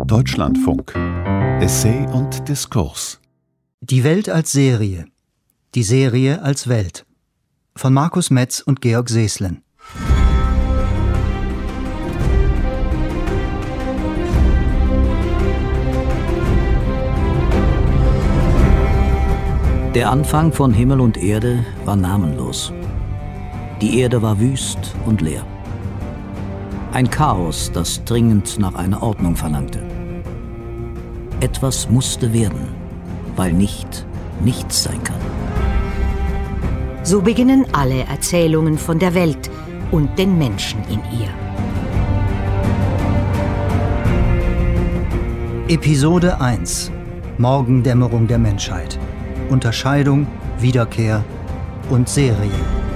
Deutschlandfunk. Essay und Diskurs. Die Welt als Serie. Die Serie als Welt. Von Markus Metz und Georg Seeslen. Der Anfang von Himmel und Erde war namenlos. Die Erde war wüst und leer. Ein Chaos, das dringend nach einer Ordnung verlangte. Etwas musste werden, weil nichts sein kann. So beginnen alle Erzählungen von der Welt und den Menschen in ihr. Episode 1. Morgendämmerung der Menschheit. Unterscheidung, Wiederkehr und Serie.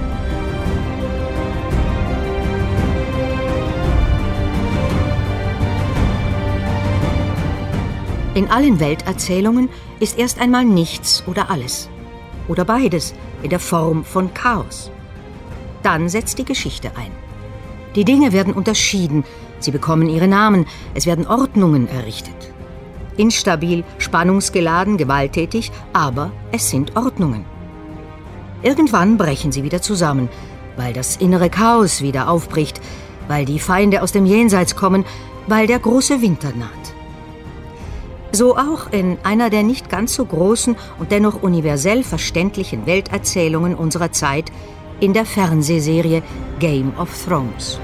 In allen Welterzählungen ist erst einmal nichts oder alles. Oder beides in der Form von Chaos. Dann setzt die Geschichte ein. Die Dinge werden unterschieden, sie bekommen ihre Namen, es werden Ordnungen errichtet. Instabil, spannungsgeladen, gewalttätig, aber es sind Ordnungen. Irgendwann brechen sie wieder zusammen, weil das innere Chaos wieder aufbricht, weil die Feinde aus dem Jenseits kommen, weil der große Winter naht. So auch in einer der nicht ganz so großen und dennoch universell verständlichen Welterzählungen unserer Zeit, in der Fernsehserie Game of Thrones.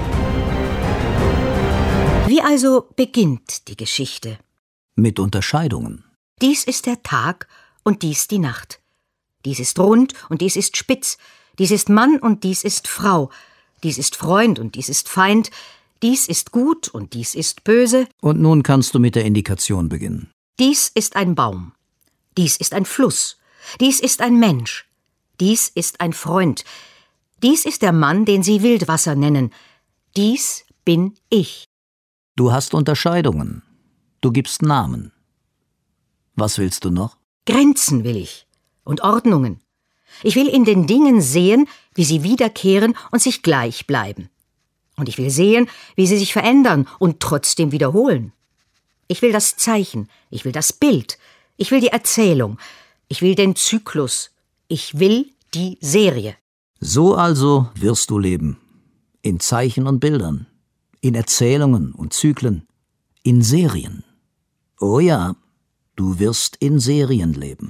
Wie also beginnt die Geschichte? Mit Unterscheidungen. Dies ist der Tag und dies die Nacht. Dies ist rund und dies ist spitz. Dies ist Mann und dies ist Frau. Dies ist Freund und dies ist Feind. Dies ist gut und dies ist böse. Und nun kannst du mit der Indikation beginnen. Dies ist ein Baum. Dies ist ein Fluss. Dies ist ein Mensch. Dies ist ein Freund. Dies ist der Mann, den sie Wildwasser nennen. Dies bin ich. Du hast Unterscheidungen. Du gibst Namen. Was willst du noch? Grenzen will ich und Ordnungen. Ich will in den Dingen sehen, wie sie wiederkehren und sich gleich bleiben. Und ich will sehen, wie sie sich verändern und trotzdem wiederholen. Ich will das Zeichen, ich will das Bild, ich will die Erzählung, ich will den Zyklus, ich will die Serie. So also wirst du leben. In Zeichen und Bildern, in Erzählungen und Zyklen, in Serien. Oh ja, du wirst in Serien leben.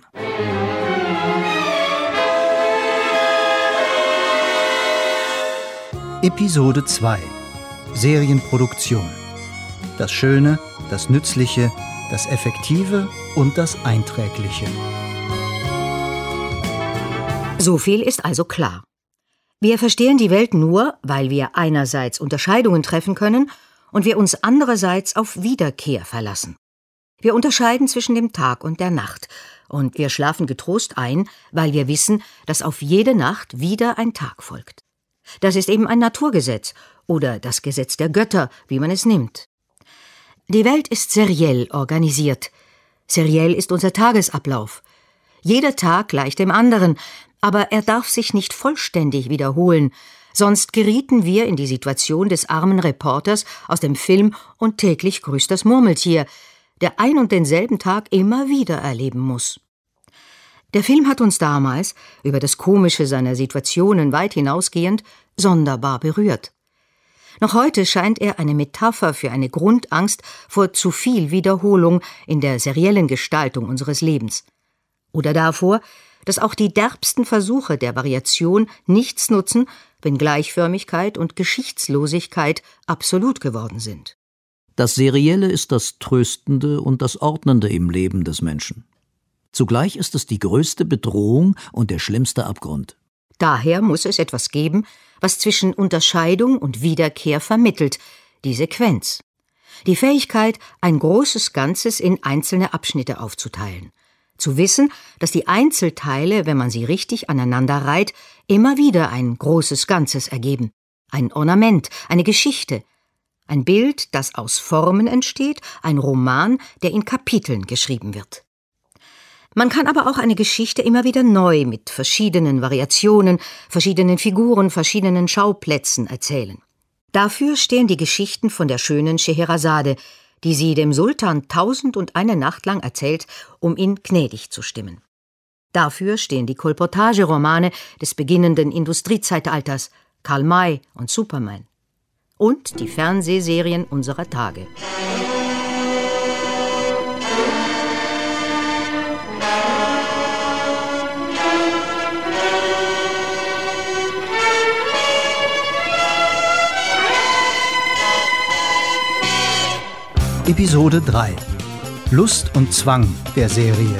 Episode 2. Serienproduktion. Das Schöne, das Nützliche, das Effektive und das Einträgliche. So viel ist also klar. Wir verstehen die Welt nur, weil wir einerseits Unterscheidungen treffen können und wir uns andererseits auf Wiederkehr verlassen. Wir unterscheiden zwischen dem Tag und der Nacht und wir schlafen getrost ein, weil wir wissen, dass auf jede Nacht wieder ein Tag folgt. Das ist eben ein Naturgesetz oder das Gesetz der Götter, wie man es nimmt. Die Welt ist seriell organisiert. Seriell ist unser Tagesablauf. Jeder Tag gleich dem anderen, aber er darf sich nicht vollständig wiederholen, sonst gerieten wir in die Situation des armen Reporters aus dem Film Und täglich grüßt das Murmeltier, der ein und denselben Tag immer wieder erleben muss. Der Film hat uns damals, über das Komische seiner Situationen weit hinausgehend, sonderbar berührt. Noch heute scheint er eine Metapher für eine Grundangst vor zu viel Wiederholung in der seriellen Gestaltung unseres Lebens. Oder davor, dass auch die derbsten Versuche der Variation nichts nutzen, wenn Gleichförmigkeit und Geschichtslosigkeit absolut geworden sind. Das Serielle ist das Tröstende und das Ordnende im Leben des Menschen. Zugleich ist es die größte Bedrohung und der schlimmste Abgrund. Daher muss es etwas geben, was zwischen Unterscheidung und Wiederkehr vermittelt, die Sequenz. Die Fähigkeit, ein großes Ganzes in einzelne Abschnitte aufzuteilen. Zu wissen, dass die Einzelteile, wenn man sie richtig aneinander reiht, immer wieder ein großes Ganzes ergeben. Ein Ornament, eine Geschichte. Ein Bild, das aus Formen entsteht, ein Roman, der in Kapiteln geschrieben wird. Man kann aber auch eine Geschichte immer wieder neu mit verschiedenen Variationen, verschiedenen Figuren, verschiedenen Schauplätzen erzählen. Dafür stehen die Geschichten von der schönen Scheherazade, die sie dem Sultan 1001 Nacht lang erzählt, um ihn gnädig zu stimmen. Dafür stehen die Kolportageromane des beginnenden Industriezeitalters, Karl May und Superman. Und die Fernsehserien unserer Tage. Episode 3 – Lust und Zwang der Serie.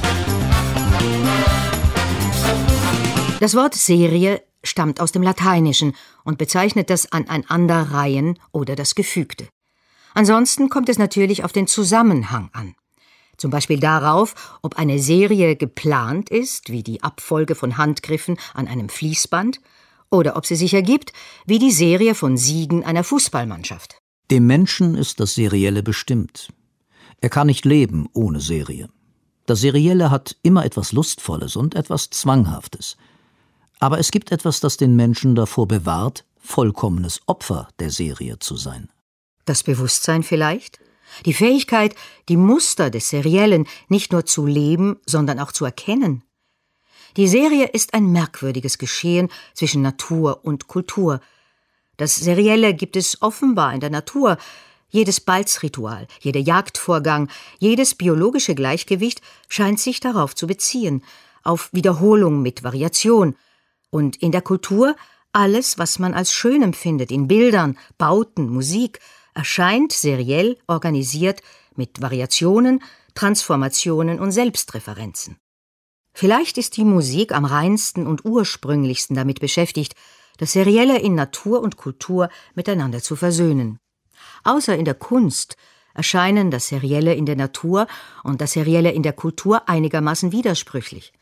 Das Wort Serie stammt aus dem Lateinischen und bezeichnet das Aneinanderreihen oder das Gefügte. Ansonsten kommt es natürlich auf den Zusammenhang an. Zum Beispiel darauf, ob eine Serie geplant ist, wie die Abfolge von Handgriffen an einem Fließband, oder ob sie sich ergibt, wie die Serie von Siegen einer Fußballmannschaft. Dem Menschen ist das Serielle bestimmt. Er kann nicht leben ohne Serie. Das Serielle hat immer etwas Lustvolles und etwas Zwanghaftes. Aber es gibt etwas, das den Menschen davor bewahrt, vollkommenes Opfer der Serie zu sein. Das Bewusstsein vielleicht? Die Fähigkeit, die Muster des Seriellen nicht nur zu leben, sondern auch zu erkennen. Die Serie ist ein merkwürdiges Geschehen zwischen Natur und Kultur. Das Serielle gibt es offenbar in der Natur. Jedes Balzritual, jeder Jagdvorgang, jedes biologische Gleichgewicht scheint sich darauf zu beziehen, auf Wiederholung mit Variation. Und in der Kultur alles, was man als schön empfindet, in Bildern, Bauten, Musik, erscheint seriell organisiert mit Variationen, Transformationen und Selbstreferenzen. Vielleicht ist die Musik am reinsten und ursprünglichsten damit beschäftigt, das Serielle in Natur und Kultur miteinander zu versöhnen. Außer in der Kunst erscheinen das Serielle in der Natur und das Serielle in der Kultur einigermaßen widersprüchlich.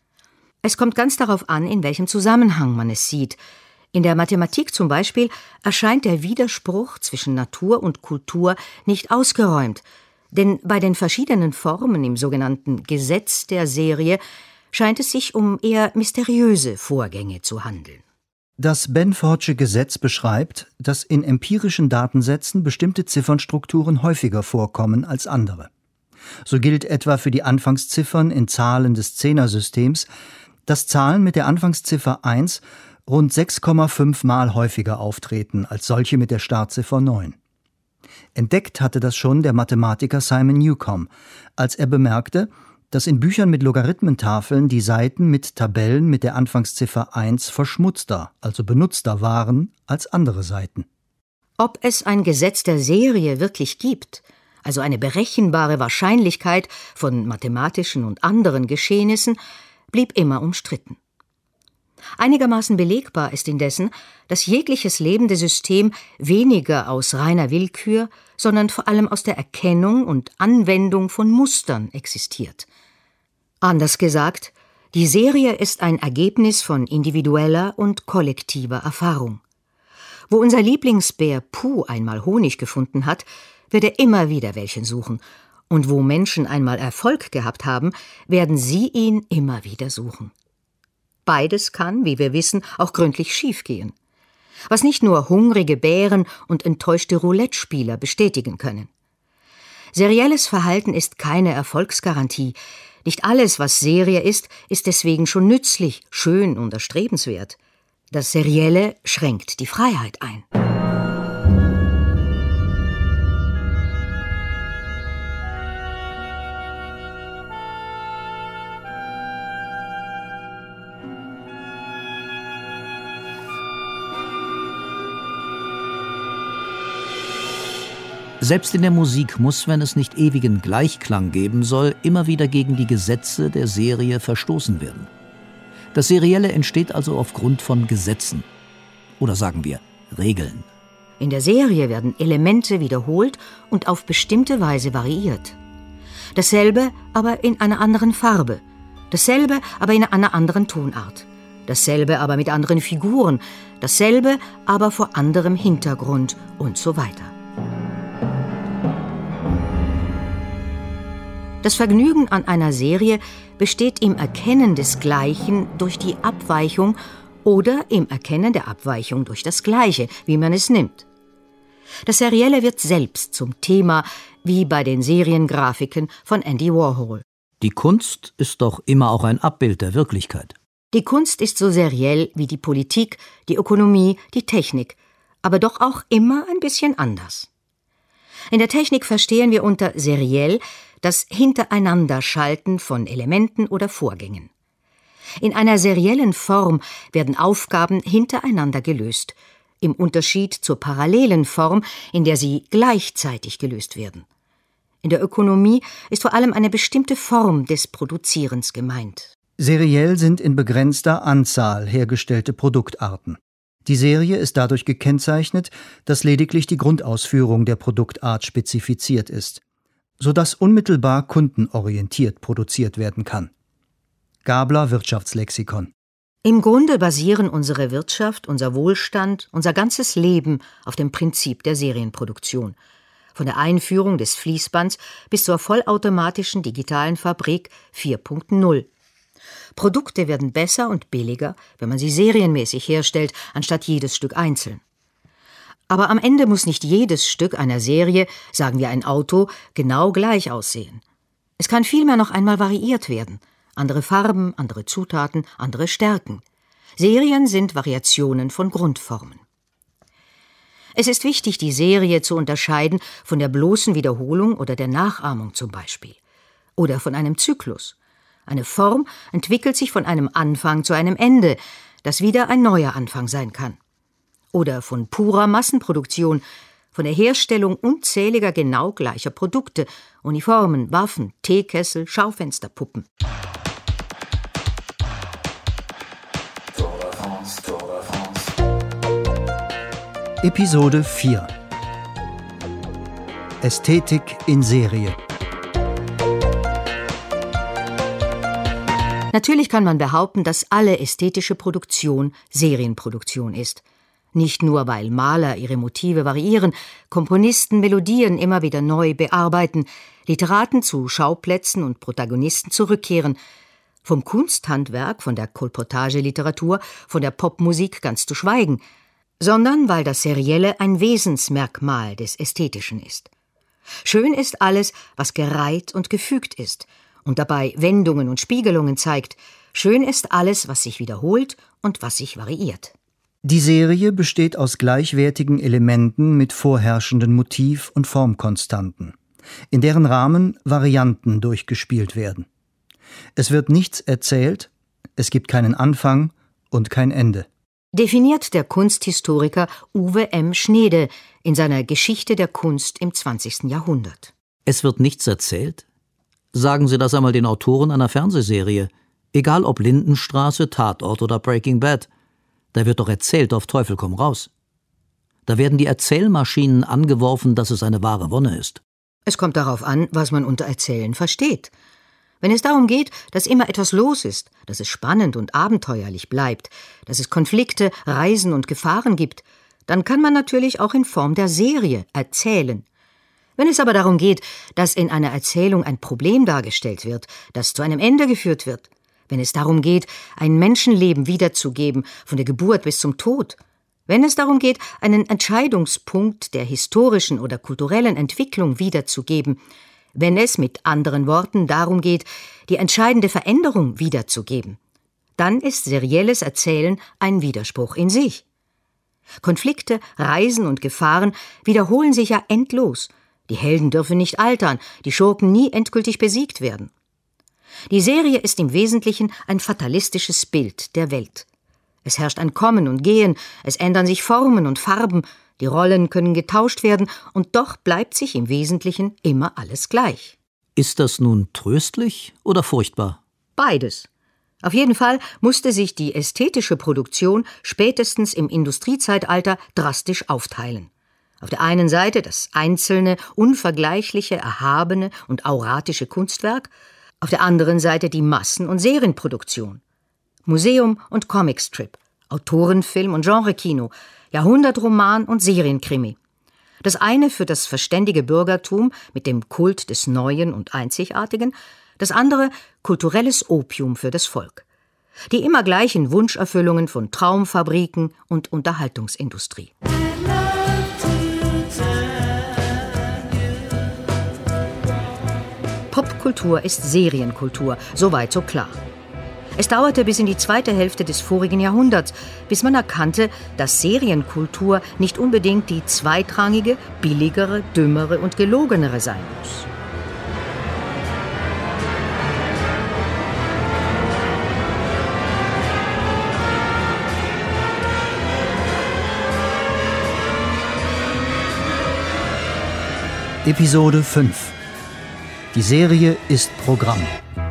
Es kommt ganz darauf an, in welchem Zusammenhang man es sieht. In der Mathematik zum Beispiel erscheint der Widerspruch zwischen Natur und Kultur nicht ausgeräumt, denn bei den verschiedenen Formen im sogenannten Gesetz der Serie scheint es sich um eher mysteriöse Vorgänge zu handeln. Das Benfordsche Gesetz beschreibt, dass in empirischen Datensätzen bestimmte Ziffernstrukturen häufiger vorkommen als andere. So gilt etwa für die Anfangsziffern in Zahlen des Zehnersystems, dass Zahlen mit der Anfangsziffer 1 rund 6,5 Mal häufiger auftreten als solche mit der Startziffer 9. Entdeckt hatte das schon der Mathematiker Simon Newcomb, als er bemerkte, dass in Büchern mit Logarithmentafeln die Seiten mit Tabellen mit der Anfangsziffer 1 verschmutzter, also benutzter waren, als andere Seiten. Ob es ein Gesetz der Serie wirklich gibt, also eine berechenbare Wahrscheinlichkeit von mathematischen und anderen Geschehnissen, blieb immer umstritten. Einigermaßen belegbar ist indessen, dass jegliches lebende System weniger aus reiner Willkür, sondern vor allem aus der Erkennung und Anwendung von Mustern existiert. Anders gesagt, die Serie ist ein Ergebnis von individueller und kollektiver Erfahrung. Wo unser Lieblingsbär Puh einmal Honig gefunden hat, wird er immer wieder welchen suchen. Und wo Menschen einmal Erfolg gehabt haben, werden sie ihn immer wieder suchen. Beides kann, wie wir wissen, auch gründlich schiefgehen. Was nicht nur hungrige Bären und enttäuschte Roulette-Spieler bestätigen können. Serielles Verhalten ist keine Erfolgsgarantie. Nicht alles, was Serie ist deswegen schon nützlich, schön und erstrebenswert. Das Serielle schränkt die Freiheit ein. Selbst in der Musik muss, wenn es nicht ewigen Gleichklang geben soll, immer wieder gegen die Gesetze der Serie verstoßen werden. Das Serielle entsteht also aufgrund von Gesetzen. Oder sagen wir, Regeln. In der Serie werden Elemente wiederholt und auf bestimmte Weise variiert. Dasselbe, aber in einer anderen Farbe. Dasselbe, aber in einer anderen Tonart. Dasselbe, aber mit anderen Figuren. Dasselbe, aber vor anderem Hintergrund und so weiter. Das Vergnügen an einer Serie besteht im Erkennen des Gleichen durch die Abweichung oder im Erkennen der Abweichung durch das Gleiche, wie man es nimmt. Das Serielle wird selbst zum Thema, wie bei den Seriengrafiken von Andy Warhol. Die Kunst ist doch immer auch ein Abbild der Wirklichkeit. Die Kunst ist so seriell wie die Politik, die Ökonomie, die Technik, aber doch auch immer ein bisschen anders. In der Technik verstehen wir unter seriell das Hintereinanderschalten von Elementen oder Vorgängen. In einer seriellen Form werden Aufgaben hintereinander gelöst, im Unterschied zur parallelen Form, in der sie gleichzeitig gelöst werden. In der Ökonomie ist vor allem eine bestimmte Form des Produzierens gemeint. Seriell sind in begrenzter Anzahl hergestellte Produktarten. Die Serie ist dadurch gekennzeichnet, dass lediglich die Grundausführung der Produktart spezifiziert ist, sodass unmittelbar kundenorientiert produziert werden kann. Gabler Wirtschaftslexikon. Im Grunde basieren unsere Wirtschaft, unser Wohlstand, unser ganzes Leben auf dem Prinzip der Serienproduktion. Von der Einführung des Fließbands bis zur vollautomatischen digitalen Fabrik 4.0. Produkte werden besser und billiger, wenn man sie serienmäßig herstellt, anstatt jedes Stück einzeln. Aber am Ende muss nicht jedes Stück einer Serie, sagen wir ein Auto, genau gleich aussehen. Es kann vielmehr noch einmal variiert werden. Andere Farben, andere Zutaten, andere Stärken. Serien sind Variationen von Grundformen. Es ist wichtig, die Serie zu unterscheiden von der bloßen Wiederholung oder der Nachahmung zum Beispiel. Oder von einem Zyklus. Eine Form entwickelt sich von einem Anfang zu einem Ende, das wieder ein neuer Anfang sein kann. Oder von purer Massenproduktion, von der Herstellung unzähliger genau gleicher Produkte, Uniformen, Waffen, Teekessel, Schaufensterpuppen. Episode 4 Ästhetik in Serie. Natürlich kann man behaupten, dass alle ästhetische Produktion Serienproduktion ist. Nicht nur, weil Maler ihre Motive variieren, Komponisten Melodien immer wieder neu bearbeiten, Literaten zu Schauplätzen und Protagonisten zurückkehren, vom Kunsthandwerk, von der Kolportageliteratur, von der Popmusik ganz zu schweigen, sondern weil das Serielle ein Wesensmerkmal des Ästhetischen ist. Schön ist alles, was gereiht und gefügt ist und dabei Wendungen und Spiegelungen zeigt. Schön ist alles, was sich wiederholt und was sich variiert. Die Serie besteht aus gleichwertigen Elementen mit vorherrschenden Motiv- und Formkonstanten, in deren Rahmen Varianten durchgespielt werden. Es wird nichts erzählt, es gibt keinen Anfang und kein Ende. Definiert der Kunsthistoriker Uwe M. Schneede in seiner Geschichte der Kunst im 20. Jahrhundert. Es wird nichts erzählt? Sagen Sie das einmal den Autoren einer Fernsehserie. Egal ob Lindenstraße, Tatort oder Breaking Bad. Da wird doch erzählt auf Teufel komm raus. Da werden die Erzählmaschinen angeworfen, dass es eine wahre Wonne ist. Es kommt darauf an, was man unter Erzählen versteht. Wenn es darum geht, dass immer etwas los ist, dass es spannend und abenteuerlich bleibt, dass es Konflikte, Reisen und Gefahren gibt, dann kann man natürlich auch in Form der Serie erzählen. Wenn es aber darum geht, dass in einer Erzählung ein Problem dargestellt wird, das zu einem Ende geführt wird, wenn es darum geht, ein Menschenleben wiederzugeben, von der Geburt bis zum Tod, wenn es darum geht, einen Entscheidungspunkt der historischen oder kulturellen Entwicklung wiederzugeben, wenn es mit anderen Worten darum geht, die entscheidende Veränderung wiederzugeben, dann ist serielles Erzählen ein Widerspruch in sich. Konflikte, Reisen und Gefahren wiederholen sich ja endlos. Die Helden dürfen nicht altern, die Schurken nie endgültig besiegt werden. Die Serie ist im Wesentlichen ein fatalistisches Bild der Welt. Es herrscht ein Kommen und Gehen, es ändern sich Formen und Farben, die Rollen können getauscht werden und doch bleibt sich im Wesentlichen immer alles gleich. Ist das nun tröstlich oder furchtbar? Beides. Auf jeden Fall musste sich die ästhetische Produktion spätestens im Industriezeitalter drastisch aufteilen. Auf der einen Seite das einzelne, unvergleichliche, erhabene und auratische Kunstwerk, auf der anderen Seite die Massen- und Serienproduktion. Museum und Comicstrip, Autorenfilm und Genrekino, Jahrhundertroman und Serienkrimi. Das eine für das verständige Bürgertum mit dem Kult des Neuen und Einzigartigen, das andere kulturelles Opium für das Volk. Die immer gleichen Wunscherfüllungen von Traumfabriken und Unterhaltungsindustrie. Popkultur ist Serienkultur, soweit so klar. Es dauerte bis in die zweite Hälfte des vorigen Jahrhunderts, bis man erkannte, dass Serienkultur nicht unbedingt die zweitrangige, billigere, dümmere und gelogenere sein muss. Episode 5. Die Serie ist Programm.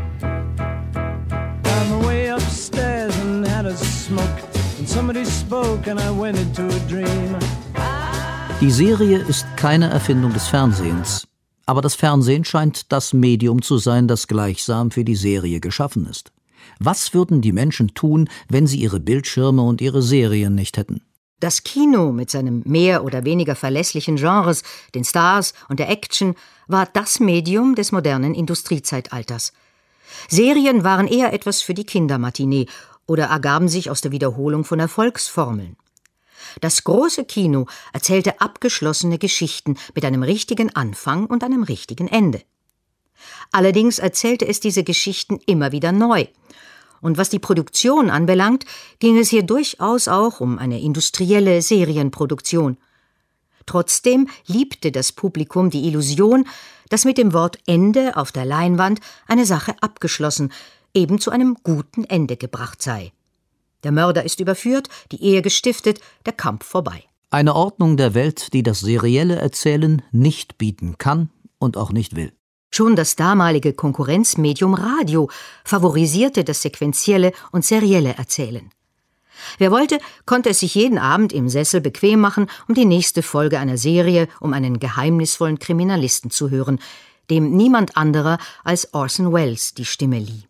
Die Serie ist keine Erfindung des Fernsehens, aber das Fernsehen scheint das Medium zu sein, das gleichsam für die Serie geschaffen ist. Was würden die Menschen tun, wenn sie ihre Bildschirme und ihre Serien nicht hätten? Das Kino mit seinem mehr oder weniger verlässlichen Genres, den Stars und der Action, war das Medium des modernen Industriezeitalters. Serien waren eher etwas für die Kindermatinee oder ergaben sich aus der Wiederholung von Erfolgsformeln. Das große Kino erzählte abgeschlossene Geschichten mit einem richtigen Anfang und einem richtigen Ende. Allerdings erzählte es diese Geschichten immer wieder neu. Und was die Produktion anbelangt, ging es hier durchaus auch um eine industrielle Serienproduktion. Trotzdem liebte das Publikum die Illusion, dass mit dem Wort Ende auf der Leinwand eine Sache abgeschlossen, eben zu einem guten Ende gebracht sei. Der Mörder ist überführt, die Ehe gestiftet, der Kampf vorbei. Eine Ordnung der Welt, die das serielle Erzählen nicht bieten kann und auch nicht will. Schon das damalige Konkurrenzmedium Radio favorisierte das sequentielle und serielle Erzählen. Wer wollte, konnte es sich jeden Abend im Sessel bequem machen, um die nächste Folge einer Serie um einen geheimnisvollen Kriminalisten zu hören, dem niemand anderer als Orson Welles die Stimme lieh.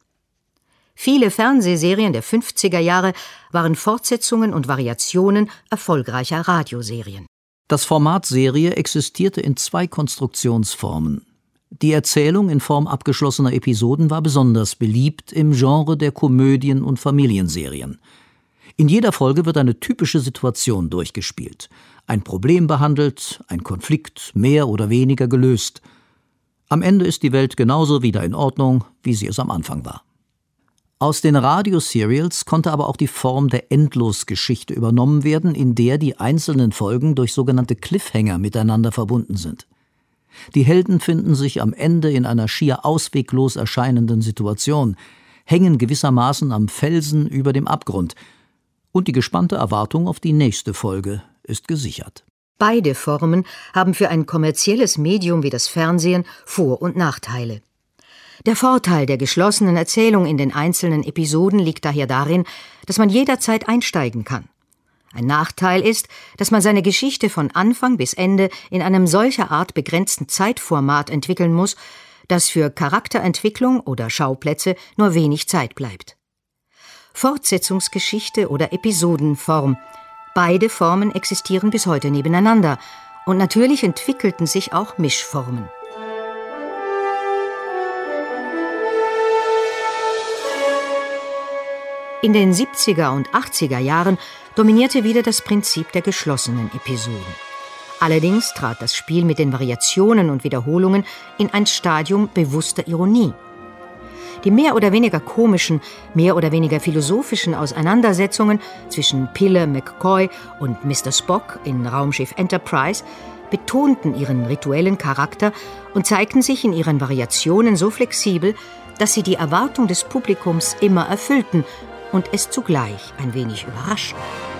Viele Fernsehserien der 50er Jahre waren Fortsetzungen und Variationen erfolgreicher Radioserien. Das Format Serie existierte in zwei Konstruktionsformen. Die Erzählung in Form abgeschlossener Episoden war besonders beliebt im Genre der Komödien und Familienserien. In jeder Folge wird eine typische Situation durchgespielt, ein Problem behandelt, ein Konflikt mehr oder weniger gelöst. Am Ende ist die Welt genauso wieder in Ordnung, wie sie es am Anfang war. Aus den Radioserials konnte aber auch die Form der Endlosgeschichte übernommen werden, in der die einzelnen Folgen durch sogenannte Cliffhanger miteinander verbunden sind. Die Helden finden sich am Ende in einer schier ausweglos erscheinenden Situation, hängen gewissermaßen am Felsen über dem Abgrund, und die gespannte Erwartung auf die nächste Folge ist gesichert. Beide Formen haben für ein kommerzielles Medium wie das Fernsehen Vor- und Nachteile. Der Vorteil der geschlossenen Erzählung in den einzelnen Episoden liegt daher darin, dass man jederzeit einsteigen kann. Ein Nachteil ist, dass man seine Geschichte von Anfang bis Ende in einem solcher Art begrenzten Zeitformat entwickeln muss, dass für Charakterentwicklung oder Schauplätze nur wenig Zeit bleibt. Fortsetzungsgeschichte oder Episodenform. Beide Formen existieren bis heute nebeneinander und natürlich entwickelten sich auch Mischformen. In den 70er und 80er Jahren dominierte wieder das Prinzip der geschlossenen Episoden. Allerdings trat das Spiel mit den Variationen und Wiederholungen in ein Stadium bewusster Ironie. Die mehr oder weniger komischen, mehr oder weniger philosophischen Auseinandersetzungen zwischen Pille McCoy und Mr. Spock in Raumschiff Enterprise betonten ihren rituellen Charakter und zeigten sich in ihren Variationen so flexibel, dass sie die Erwartung des Publikums immer erfüllten und es zugleich ein wenig überraschten.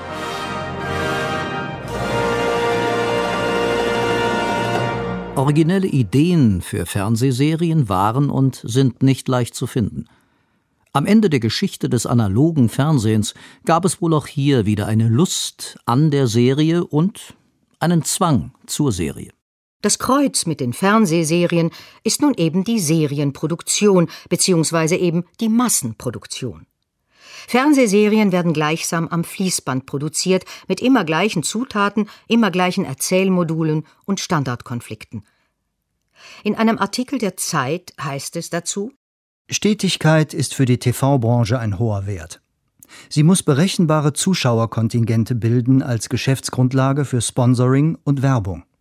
Originelle Ideen für Fernsehserien waren und sind nicht leicht zu finden. Am Ende der Geschichte des analogen Fernsehens gab es wohl auch hier wieder eine Lust an der Serie und einen Zwang zur Serie. Das Kreuz mit den Fernsehserien ist nun eben die Serienproduktion bzw. eben die Massenproduktion. Fernsehserien werden gleichsam am Fließband produziert, mit immer gleichen Zutaten, immer gleichen Erzählmodulen und Standardkonflikten. In einem Artikel der Zeit heißt es dazu: Stetigkeit ist für die TV-Branche ein hoher Wert. Sie muss berechenbare Zuschauerkontingente bilden als Geschäftsgrundlage für Sponsoring und Werbung.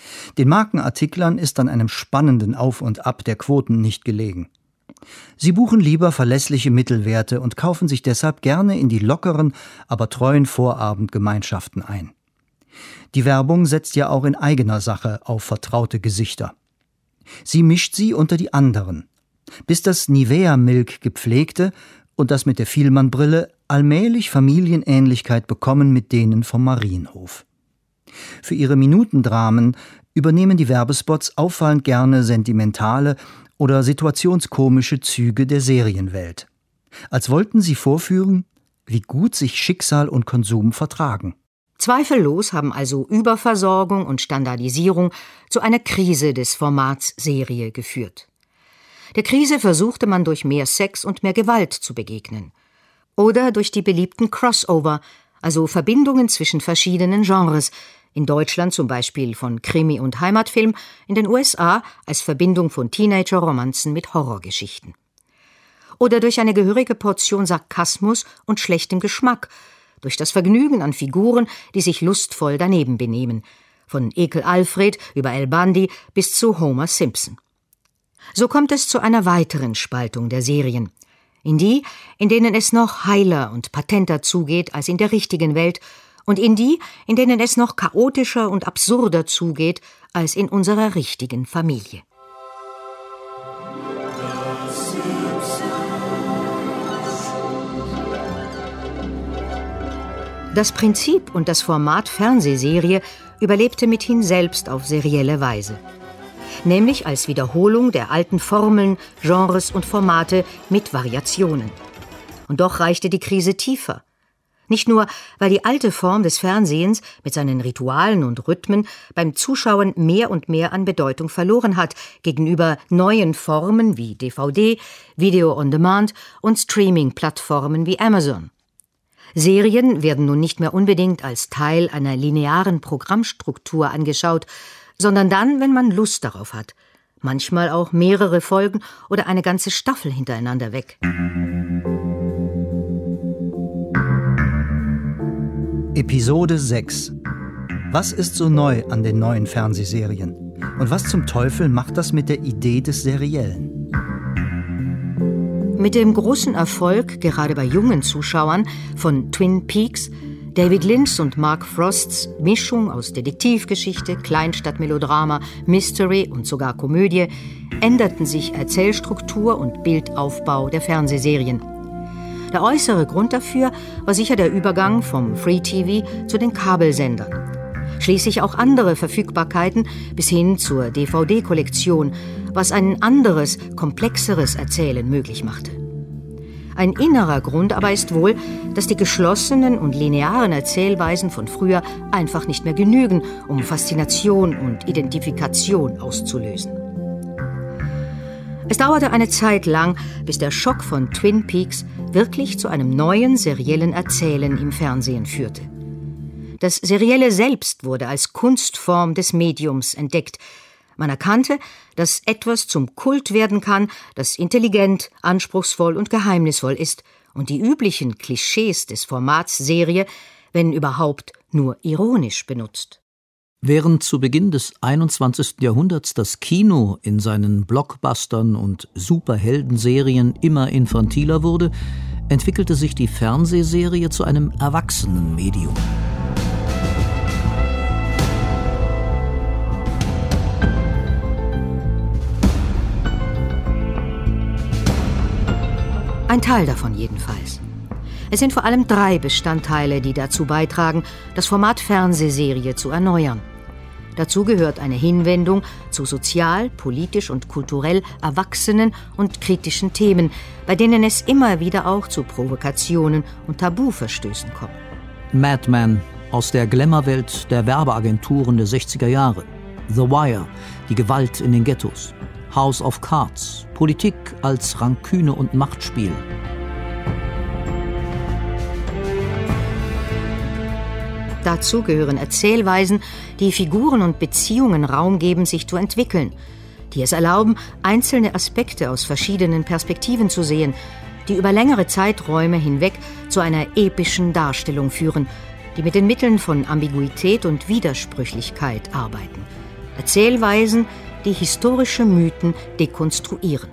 Den Markenartiklern ist an einem spannenden Auf und Ab der Quoten nicht gelegen. Sie buchen lieber verlässliche Mittelwerte und kaufen sich deshalb gerne in die lockeren, aber treuen Vorabendgemeinschaften ein. Die Werbung setzt ja auch in eigener Sache auf vertraute Gesichter. Sie mischt sie unter die anderen, bis das Nivea-Milk gepflegte und das mit der Vielmann-Brille allmählich Familienähnlichkeit bekommen mit denen vom Marienhof. Für ihre Minutendramen übernehmen die Werbespots auffallend gerne sentimentale oder situationskomische Züge der Serienwelt. Als wollten sie vorführen, wie gut sich Schicksal und Konsum vertragen. Zweifellos haben also Überversorgung und Standardisierung zu einer Krise des Formats Serie geführt. Der Krise versuchte man durch mehr Sex und mehr Gewalt zu begegnen. Oder durch die beliebten Crossover, also Verbindungen zwischen verschiedenen Genres, in Deutschland zum Beispiel von Krimi und Heimatfilm, in den USA als Verbindung von Teenager-Romanzen mit Horrorgeschichten. Oder durch eine gehörige Portion Sarkasmus und schlechtem Geschmack, durch das Vergnügen an Figuren, die sich lustvoll daneben benehmen, von Ekel Alfred über Al Bundy bis zu Homer Simpson. So kommt es zu einer weiteren Spaltung der Serien, in die, in denen es noch heiler und patenter zugeht als in der richtigen Welt, und in die, in denen es noch chaotischer und absurder zugeht als in unserer richtigen Familie. Das Prinzip und das Format Fernsehserie überlebte mithin selbst auf serielle Weise. Nämlich als Wiederholung der alten Formeln, Genres und Formate mit Variationen. Und doch reichte die Krise tiefer. Nicht nur, weil die alte Form des Fernsehens mit seinen Ritualen und Rhythmen beim Zuschauen mehr und mehr an Bedeutung verloren hat gegenüber neuen Formen wie DVD, Video on Demand und Streaming-Plattformen wie Amazon. Serien werden nun nicht mehr unbedingt als Teil einer linearen Programmstruktur angeschaut, sondern dann, wenn man Lust darauf hat. Manchmal auch mehrere Folgen oder eine ganze Staffel hintereinander weg. Episode 6. Was ist so neu an den neuen Fernsehserien? Und was zum Teufel macht das mit der Idee des Seriellen? Mit dem großen Erfolg, gerade bei jungen Zuschauern, von Twin Peaks, David Lynch und Mark Frosts Mischung aus Detektivgeschichte, Kleinstadtmelodrama, Mystery und sogar Komödie, änderten sich Erzählstruktur und Bildaufbau der Fernsehserien. Der äußere Grund dafür war sicher der Übergang vom Free-TV zu den Kabelsendern. Schließlich auch andere Verfügbarkeiten bis hin zur DVD-Kollektion, was ein anderes, komplexeres Erzählen möglich machte. Ein innerer Grund aber ist wohl, dass die geschlossenen und linearen Erzählweisen von früher einfach nicht mehr genügen, um Faszination und Identifikation auszulösen. Es dauerte eine Zeit lang, bis der Schock von Twin Peaks wirklich zu einem neuen seriellen Erzählen im Fernsehen führte. Das Serielle selbst wurde als Kunstform des Mediums entdeckt. Man erkannte, dass etwas zum Kult werden kann, das intelligent, anspruchsvoll und geheimnisvoll ist und die üblichen Klischees des Formats Serie, wenn überhaupt, nur ironisch benutzt. Während zu Beginn des 21. Jahrhunderts das Kino in seinen Blockbustern und Superheldenserien immer infantiler wurde, entwickelte sich die Fernsehserie zu einem erwachsenen Medium. Ein Teil davon jedenfalls. Es sind vor allem 3 Bestandteile, die dazu beitragen, das Format Fernsehserie zu erneuern. Dazu gehört eine Hinwendung zu sozial, politisch und kulturell erwachsenen und kritischen Themen, bei denen es immer wieder auch zu Provokationen und Tabuverstößen kommt. Mad Men aus der Glamour-Welt der Werbeagenturen der 60er Jahre. The Wire, die Gewalt in den Ghettos. House of Cards, Politik als Ranküne und Machtspiel. Dazu gehören Erzählweisen, die Figuren und Beziehungen Raum geben, sich zu entwickeln, die es erlauben, einzelne Aspekte aus verschiedenen Perspektiven zu sehen, die über längere Zeiträume hinweg zu einer epischen Darstellung führen, die mit den Mitteln von Ambiguität und Widersprüchlichkeit arbeiten. Erzählweisen, die historische Mythen dekonstruieren.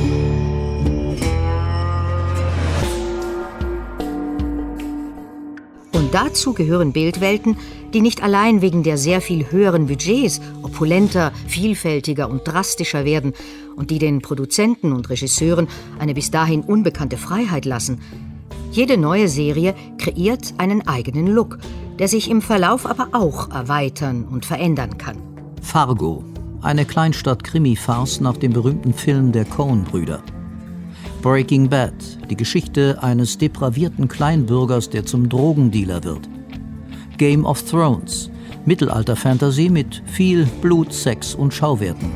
Und dazu gehören Bildwelten, die nicht allein wegen der sehr viel höheren Budgets opulenter, vielfältiger und drastischer werden und die den Produzenten und Regisseuren eine bis dahin unbekannte Freiheit lassen. Jede neue Serie kreiert einen eigenen Look, der sich im Verlauf aber auch erweitern und verändern kann. Fargo, eine Kleinstadt-Krimi-Farce nach dem berühmten Film der Coen-Brüder. Breaking Bad, die Geschichte eines depravierten Kleinbürgers, der zum Drogendealer wird. Game of Thrones, Mittelalter-Fantasy mit viel Blut, Sex und Schauwerten.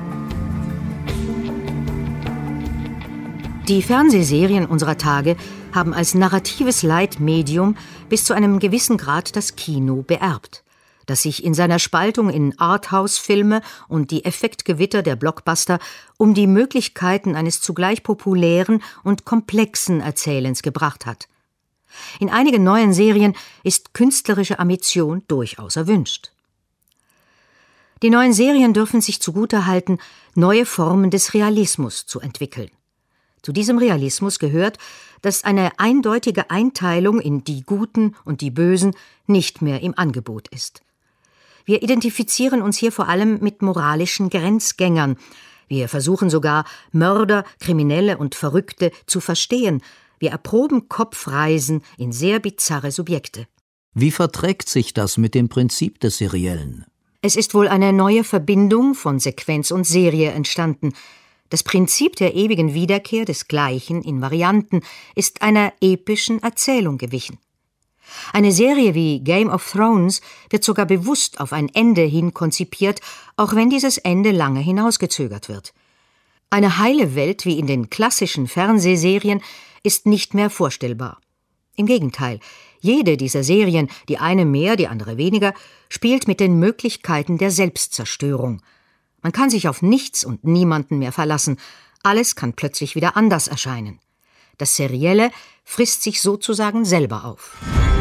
Die Fernsehserien unserer Tage haben als narratives Leitmedium bis zu einem gewissen Grad das Kino beerbt, das sich in seiner Spaltung in Arthouse-Filme und die Effektgewitter der Blockbuster um die Möglichkeiten eines zugleich populären und komplexen Erzählens gebracht hat. In einigen neuen Serien ist künstlerische Ambition durchaus erwünscht. Die neuen Serien dürfen sich zugutehalten, neue Formen des Realismus zu entwickeln. Zu diesem Realismus gehört, dass eine eindeutige Einteilung in die Guten und die Bösen nicht mehr im Angebot ist. Wir identifizieren uns hier vor allem mit moralischen Grenzgängern. Wir versuchen sogar, Mörder, Kriminelle und Verrückte zu verstehen. Wir erproben Kopfreisen in sehr bizarre Subjekte. Wie verträgt sich das mit dem Prinzip des Seriellen? Es ist wohl eine neue Verbindung von Sequenz und Serie entstanden. Das Prinzip der ewigen Wiederkehr des Gleichen in Varianten ist einer epischen Erzählung gewichen. Eine Serie wie Game of Thrones wird sogar bewusst auf ein Ende hin konzipiert, auch wenn dieses Ende lange hinausgezögert wird. Eine heile Welt wie in den klassischen Fernsehserien ist nicht mehr vorstellbar. Im Gegenteil, jede dieser Serien, die eine mehr, die andere weniger, spielt mit den Möglichkeiten der Selbstzerstörung. Man kann sich auf nichts und niemanden mehr verlassen. Alles kann plötzlich wieder anders erscheinen. Das Serielle frisst sich sozusagen selber auf.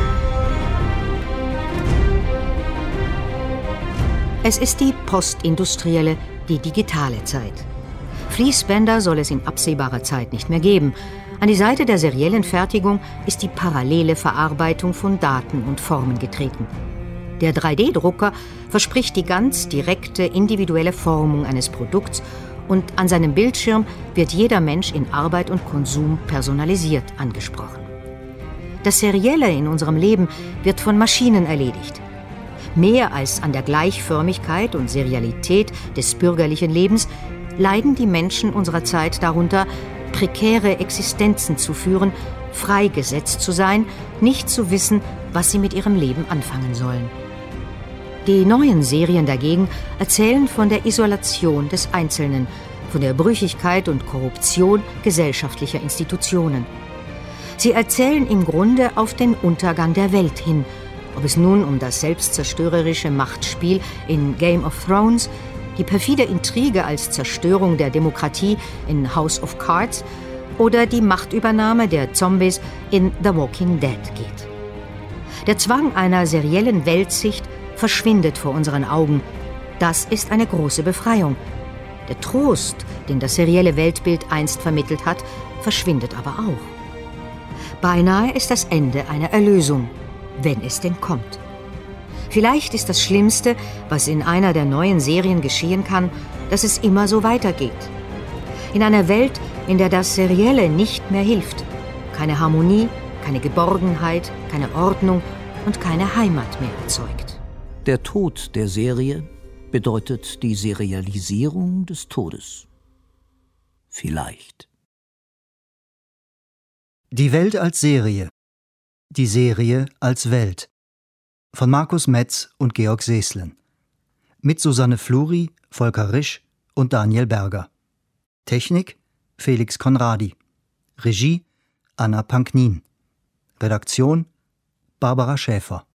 Es ist die postindustrielle, die digitale Zeit. Fließbänder soll es in absehbarer Zeit nicht mehr geben. An die Seite der seriellen Fertigung ist die parallele Verarbeitung von Daten und Formen getreten. Der 3D-Drucker verspricht die ganz direkte, individuelle Formung eines Produkts und an seinem Bildschirm wird jeder Mensch in Arbeit und Konsum personalisiert angesprochen. Das Serielle in unserem Leben wird von Maschinen erledigt. Mehr als an der Gleichförmigkeit und Serialität des bürgerlichen Lebens leiden die Menschen unserer Zeit darunter, prekäre Existenzen zu führen, freigesetzt zu sein, nicht zu wissen, was sie mit ihrem Leben anfangen sollen. Die neuen Serien dagegen erzählen von der Isolation des Einzelnen, von der Brüchigkeit und Korruption gesellschaftlicher Institutionen. Sie erzählen im Grunde auf den Untergang der Welt hin, ob es nun um das selbstzerstörerische Machtspiel in Game of Thrones, die perfide Intrige als Zerstörung der Demokratie in House of Cards oder die Machtübernahme der Zombies in The Walking Dead geht. Der Zwang einer seriellen Weltsicht verschwindet vor unseren Augen. Das ist eine große Befreiung. Der Trost, den das serielle Weltbild einst vermittelt hat, verschwindet aber auch. Beinahe ist das Ende einer Erlösung, wenn es denn kommt. Vielleicht ist das Schlimmste, was in einer der neuen Serien geschehen kann, dass es immer so weitergeht. In einer Welt, in der das Serielle nicht mehr hilft. Keine Harmonie, keine Geborgenheit, keine Ordnung und keine Heimat mehr erzeugt. Der Tod der Serie bedeutet die Serialisierung des Todes. Vielleicht. Die Welt als Serie. Die Serie als Welt. Von Markus Metz und Georg Seeslen. Mit Susanne Fluri, Volker Risch und Daniel Berger. Technik Felix Konradi. Regie Anna Panknin. Redaktion Barbara Schäfer.